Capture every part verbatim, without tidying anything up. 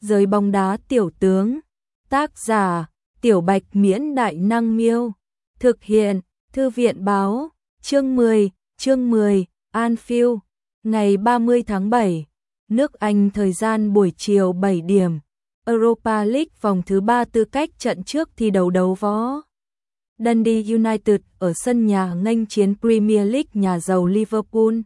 Giới bóng đá tiểu tướng. Tác giả: Tiểu Bạch Miễn Đại Năng Miêu. Thực hiện: Thư viện Báo. Chương mười, chương mười, Anfield, ngày ba mươi tháng bảy, nước Anh, thời gian buổi chiều bảy điểm. Europa League vòng thứ ba tư cách trận trước thi đấu đấu võ. Dundee United ở sân nhà nghênh chiến Premier League nhà giàu Liverpool.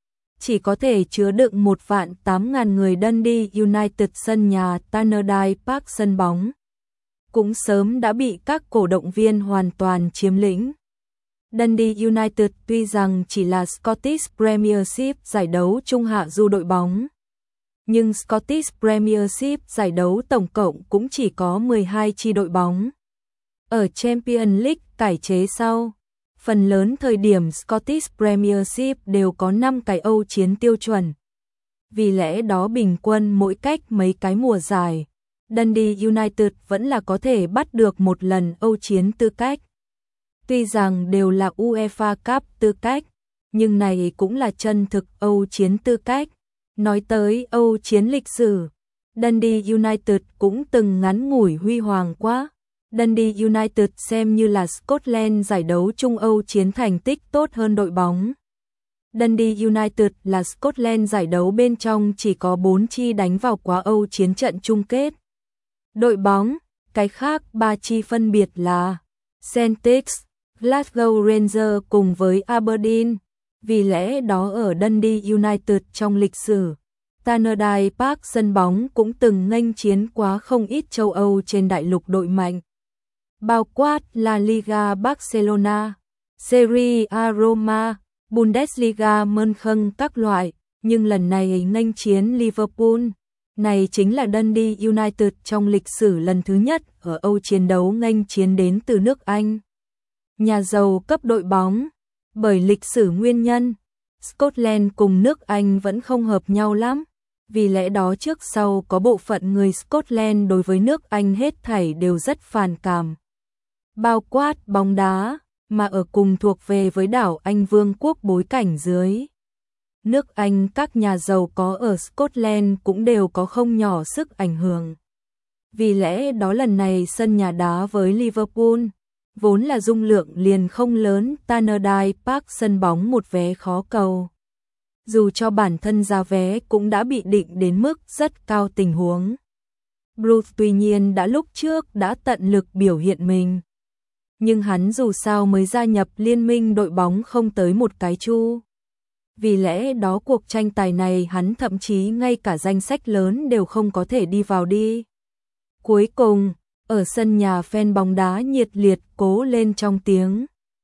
Chỉ có thể chứa đựng một vạn tám ngàn người. Dundee United sân nhà Tannadice Park, sân bóng cũng sớm đã bị các cổ động viên hoàn toàn chiếm lĩnh. Dundee United tuy rằng chỉ là Scottish Premiership, giải đấu trung hạ du đội bóng, nhưng Scottish Premiership giải đấu tổng cộng cũng chỉ có mười hai chi đội bóng. Ở Champions League cải chế sau, phần lớn thời điểm Scottish Premiership đều có năm cái Âu chiến tiêu chuẩn. Vì lẽ đó bình quân mỗi cách mấy cái mùa giải, Dundee United vẫn là có thể bắt được một lần Âu chiến tư cách. Tuy rằng đều là UEFA Cup tư cách, nhưng này cũng là chân thực Âu chiến tư cách. Nói tới Âu chiến lịch sử, Dundee United cũng từng ngắn ngủi huy hoàng quá. Dundee United xem như là Scotland giải đấu Trung Âu chiến thành tích tốt hơn đội bóng. Dundee United là Scotland giải đấu bên trong chỉ có bốn chi đánh vào quá Âu chiến trận chung kết. Đội bóng, cái khác ba chi phân biệt là Celtic, Glasgow Rangers cùng với Aberdeen. Vì lẽ đó ở Dundee United trong lịch sử, Tannadice Park sân bóng cũng từng nghênh chiến quá không ít châu Âu trên đại lục đội mạnh, bao quát La Liga Barcelona, Serie A Roma, Bundesliga Mönchen các loại, nhưng lần này nghênh chiến Liverpool. Này chính là Dundee United trong lịch sử lần thứ nhất ở Âu chiến đấu nghênh chiến đến từ nước Anh, nhà giàu cấp đội bóng. Bởi lịch sử nguyên nhân, Scotland cùng nước Anh vẫn không hợp nhau lắm, vì lẽ đó trước sau có bộ phận người Scotland đối với nước Anh hết thảy đều rất phản cảm. Bao quát bóng đá, mà ở cùng thuộc về với đảo Anh Vương quốc bối cảnh dưới. Nước Anh, các nhà giàu có ở Scotland cũng đều có không nhỏ sức ảnh hưởng. Vì lẽ đó lần này sân nhà đá với Liverpool, vốn là dung lượng liền không lớn, Tannadice Park sân bóng một vé khó cầu. Dù cho bản thân giá vé cũng đã bị định đến mức rất cao tình huống. Bruce tuy nhiên đã lúc trước đã tận lực biểu hiện mình, nhưng hắn dù sao mới gia nhập liên minh đội bóng không tới một cái chu. Vì lẽ đó cuộc tranh tài này hắn thậm chí ngay cả danh sách lớn đều không có thể đi vào đi. Cuối cùng, ở sân nhà fan bóng đá nhiệt liệt cố lên trong tiếng.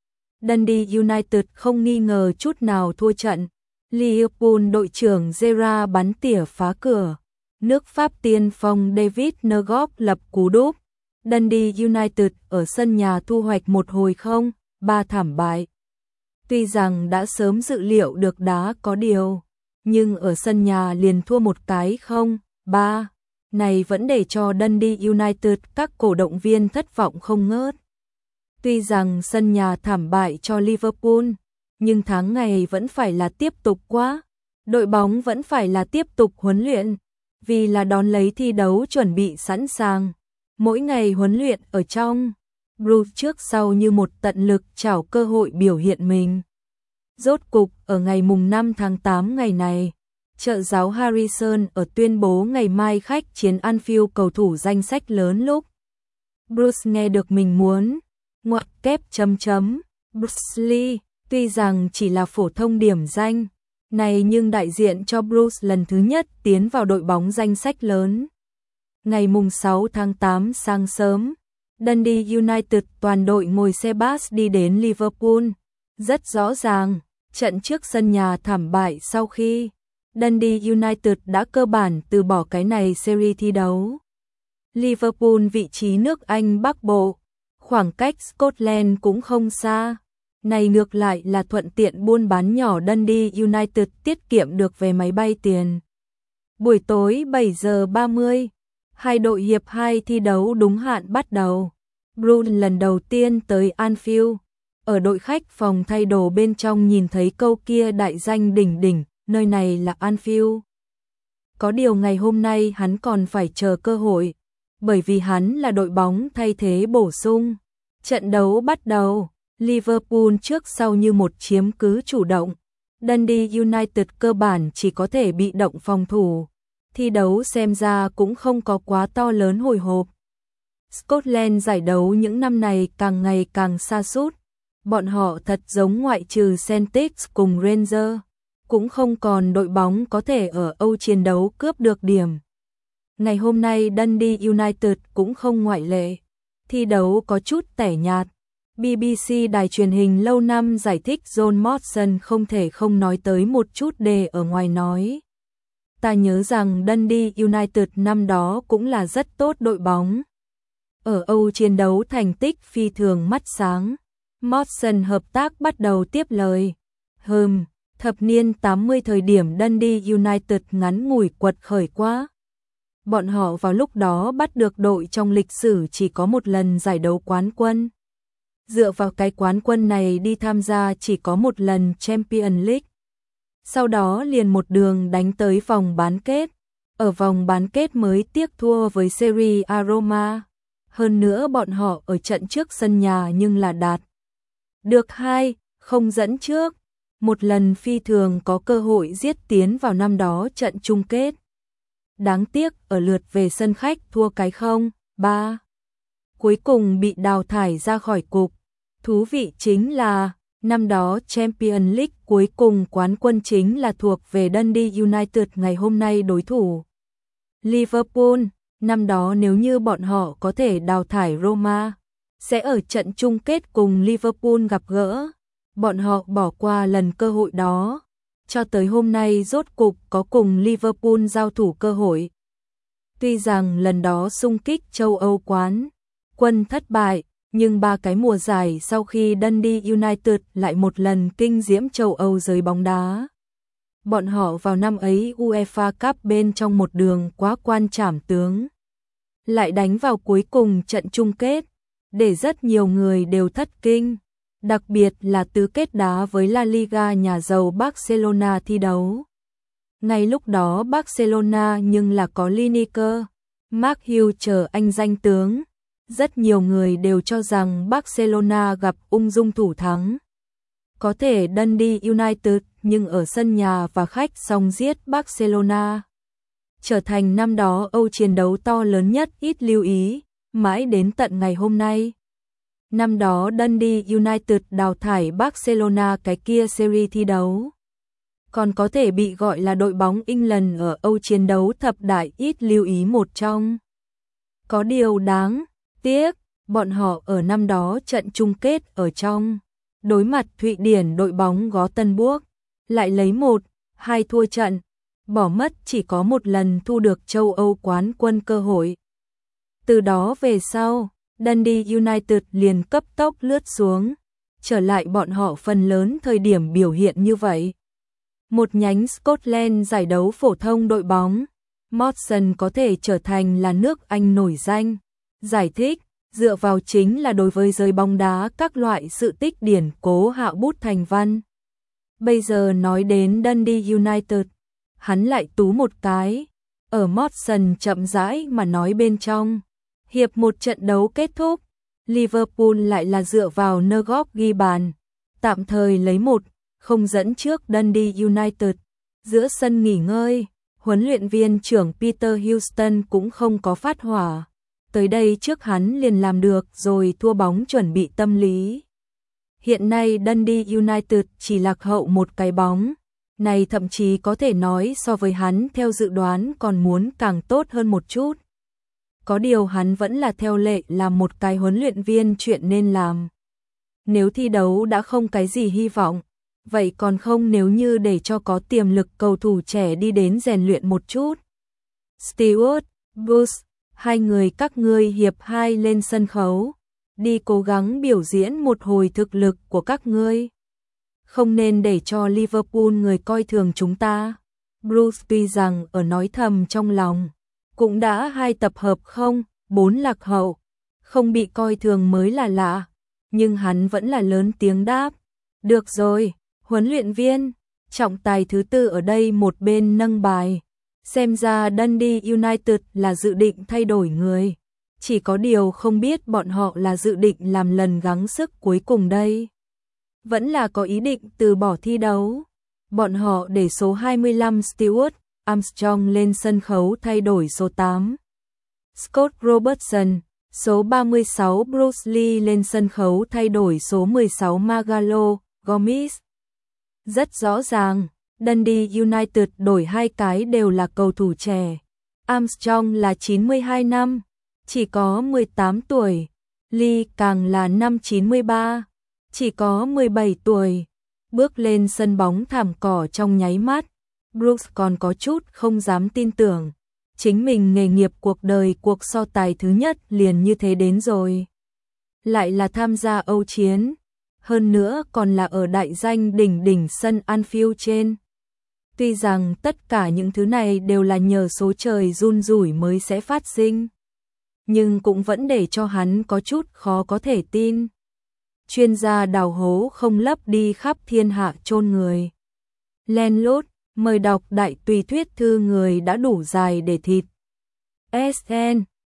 Dundee United không nghi ngờ chút nào thua trận. Liverpool đội trưởng Gerrard bắn tỉa phá cửa. Nước Pháp tiên phong David Negredo lập cú đúp. Dundee United ở sân nhà thu hoạch một hồi không, ba thảm bại. Tuy rằng đã sớm dự liệu được đá có điều, nhưng ở sân nhà liền thua một cái không, ba. Này vẫn để cho Dundee United các cổ động viên thất vọng không ngớt. Tuy rằng sân nhà thảm bại cho Liverpool, nhưng tháng ngày vẫn phải là tiếp tục quá. Đội bóng vẫn phải là tiếp tục huấn luyện, vì là đón lấy thi đấu chuẩn bị sẵn sàng. Mỗi ngày huấn luyện ở trong, Bruce trước sau như một tận lực chảo cơ hội biểu hiện mình. Rốt cục ở ngày mùng năm tháng tám ngày này, trợ giáo Harrison ở tuyên bố ngày mai khách chiến Anfield cầu thủ danh sách lớn lúc Bruce nghe được mình muốn ngoặc kép chấm chấm Bruce Lee, tuy rằng chỉ là phổ thông điểm danh này nhưng đại diện cho Bruce lần thứ nhất tiến vào đội bóng danh sách lớn. Ngày mùng sáu tháng tám sáng sớm, Dundee United toàn đội ngồi xe bus đi đến Liverpool. Rất rõ ràng, trận trước sân nhà thảm bại sau khi Dundee United đã cơ bản từ bỏ cái này series thi đấu. Liverpool vị trí nước Anh Bắc Bộ, khoảng cách Scotland cũng không xa. Này ngược lại là thuận tiện buôn bán nhỏ. Dundee United tiết kiệm được vé máy bay tiền. Buổi tối bảy giờ ba mươi, hai đội hiệp hai thi đấu đúng hạn bắt đầu. Bruce lần đầu tiên tới Anfield, ở đội khách phòng thay đồ bên trong nhìn thấy câu kia đại danh đỉnh đỉnh, nơi này là Anfield. Có điều ngày hôm nay hắn còn phải chờ cơ hội, bởi vì hắn là đội bóng thay thế bổ sung. Trận đấu bắt đầu, Liverpool trước sau như một chiếm cứ chủ động. Dundee United cơ bản chỉ có thể bị động phòng thủ. Thi đấu xem ra cũng không có quá to lớn hồi hộp. Scotland giải đấu những năm này càng ngày càng sa sút. Bọn họ thật giống ngoại trừ Celtics cùng Rangers, cũng không còn đội bóng có thể ở Âu chiến đấu cướp được điểm. Ngày hôm nay Dundee United cũng không ngoại lệ. Thi đấu có chút tẻ nhạt. bê bê xê đài truyền hình lâu năm giải thích John Mawson không thể không nói tới một chút đề ở ngoài nói. Ta nhớ rằng Dundee United năm đó cũng là rất tốt đội bóng. Ở Âu chiến đấu thành tích phi thường mắt sáng. Mawson hợp tác bắt đầu tiếp lời. Hừm, thập niên tám mươi thời điểm Dundee United ngắn ngủi quật khởi quá. Bọn họ vào lúc đó bắt được đội trong lịch sử chỉ có một lần giải đấu quán quân. Dựa vào cái quán quân này đi tham gia chỉ có một lần Champions League. Sau đó liền một đường đánh tới vòng bán kết. Ở vòng bán kết mới tiếc thua với Serie A Roma. Hơn nữa bọn họ ở trận trước sân nhà nhưng là đạt được hai không dẫn trước. Một lần phi thường có cơ hội giết tiến vào năm đó trận chung kết. Đáng tiếc ở lượt về sân khách thua cái không ba. Cuối cùng bị đào thải ra khỏi cục. Thú vị chính là năm đó Champions League cuối cùng quán quân chính là thuộc về Dundee United ngày hôm nay đối thủ Liverpool. Năm đó nếu như bọn họ có thể đào thải Roma, sẽ ở trận chung kết cùng Liverpool gặp gỡ. Bọn họ bỏ qua lần cơ hội đó. Cho tới hôm nay rốt cục có cùng Liverpool giao thủ cơ hội. Tuy rằng lần đó xung kích châu Âu quán quân thất bại, nhưng ba cái mùa giải sau khi Dundee United lại một lần kinh diễm châu Âu giới bóng đá. Bọn họ vào năm ấy UEFA Cup bên trong một đường quá quan trảm tướng. Lại đánh vào cuối cùng trận chung kết, để rất nhiều người đều thất kinh. Đặc biệt là tứ kết đá với La Liga nhà giàu Barcelona thi đấu. Ngay lúc đó Barcelona nhưng là có Lineker, Mark Hughes chờ anh danh tướng. Rất nhiều người đều cho rằng Barcelona gặp ung dung thủ thắng. Có thể Dundee United nhưng ở sân nhà và khách song giết Barcelona. Trở thành năm đó Âu chiến đấu to lớn nhất ít lưu ý, mãi đến tận ngày hôm nay. Năm đó Dundee United đào thải Barcelona cái kia series thi đấu. Còn có thể bị gọi là đội bóng England ở Âu chiến đấu thập đại ít lưu ý một trong. Có điều đáng tiếc, bọn họ ở năm đó trận chung kết ở trong. Đối mặt Thụy Điển đội bóng Gothenburg, lại lấy một hai thua trận, bỏ mất chỉ có một lần thu được châu Âu quán quân cơ hội. Từ đó về sau, Dundee United liền cấp tốc lướt xuống, trở lại bọn họ phần lớn thời điểm biểu hiện như vậy. Một nhánh Scotland giải đấu phổ thông đội bóng, Mawson có thể trở thành là nước Anh nổi danh. Giải thích, dựa vào chính là đối với giới bóng đá các loại sự tích điển cố hạo bút thành văn. Bây giờ nói đến Dundee United, hắn lại tú một cái, ở Mawson chậm rãi mà nói bên trong. Hiệp một trận đấu kết thúc, Liverpool lại là dựa vào Nurgop ghi bàn, tạm thời lấy một không dẫn trước Dundee United. Giữa sân nghỉ ngơi, huấn luyện viên trưởng Peter Houston cũng không có phát hỏa. Tới đây trước hắn liền làm được rồi thua bóng chuẩn bị tâm lý. Hiện nay Dundee United chỉ lạc hậu một cái bóng. Này thậm chí có thể nói so với hắn theo dự đoán còn muốn càng tốt hơn một chút. Có điều hắn vẫn là theo lệ làm một cái huấn luyện viên chuyện nên làm. Nếu thi đấu đã không cái gì hy vọng, vậy còn không nếu như để cho có tiềm lực cầu thủ trẻ đi đến rèn luyện một chút. Stewart, Bruce, hai người các ngươi hiệp hai lên sân khấu, đi cố gắng biểu diễn một hồi thực lực của các ngươi. Không nên để cho Liverpool người coi thường chúng ta. Bruce tuy rằng ở nói thầm trong lòng, cũng đã hai tập hợp không, bốn lạc hậu, không bị coi thường mới là lạ, nhưng hắn vẫn là lớn tiếng đáp. Được rồi, huấn luyện viên, trọng tài thứ tư ở đây một bên nâng bài. Xem ra Dundee United là dự định thay đổi người. Chỉ có điều không biết bọn họ là dự định làm lần gắng sức cuối cùng đây. Vẫn là có ý định từ bỏ thi đấu. Bọn họ để số hai mươi lăm Stuart Armstrong lên sân khấu thay đổi số tám Scott Robertson, số ba mươi sáu Bruce Lee lên sân khấu thay đổi số mười sáu Magalo Gomes. Rất rõ ràng, Dundee United đổi hai cái đều là cầu thủ trẻ. Armstrong là chín mươi hai năm, chỉ có mười tám tuổi. Lee càng là năm chín mươi ba, chỉ có mười bảy tuổi. Bước lên sân bóng thảm cỏ trong nháy mắt, Brooks còn có chút không dám tin tưởng. Chính mình nghề nghiệp cuộc đời cuộc so tài thứ nhất liền như thế đến rồi. Lại là tham gia Âu chiến. Hơn nữa còn là ở đại danh đỉnh đỉnh sân Anfield trên. Tuy rằng tất cả những thứ này đều là nhờ số trời run rủi mới sẽ phát sinh. Nhưng cũng vẫn để cho hắn có chút khó có thể tin. Chuyên gia đào hố không lấp đi khắp thiên hạ chôn người. Landlord, mời đọc đại tùy thuyết thư người đã đủ dài để thịt. ét en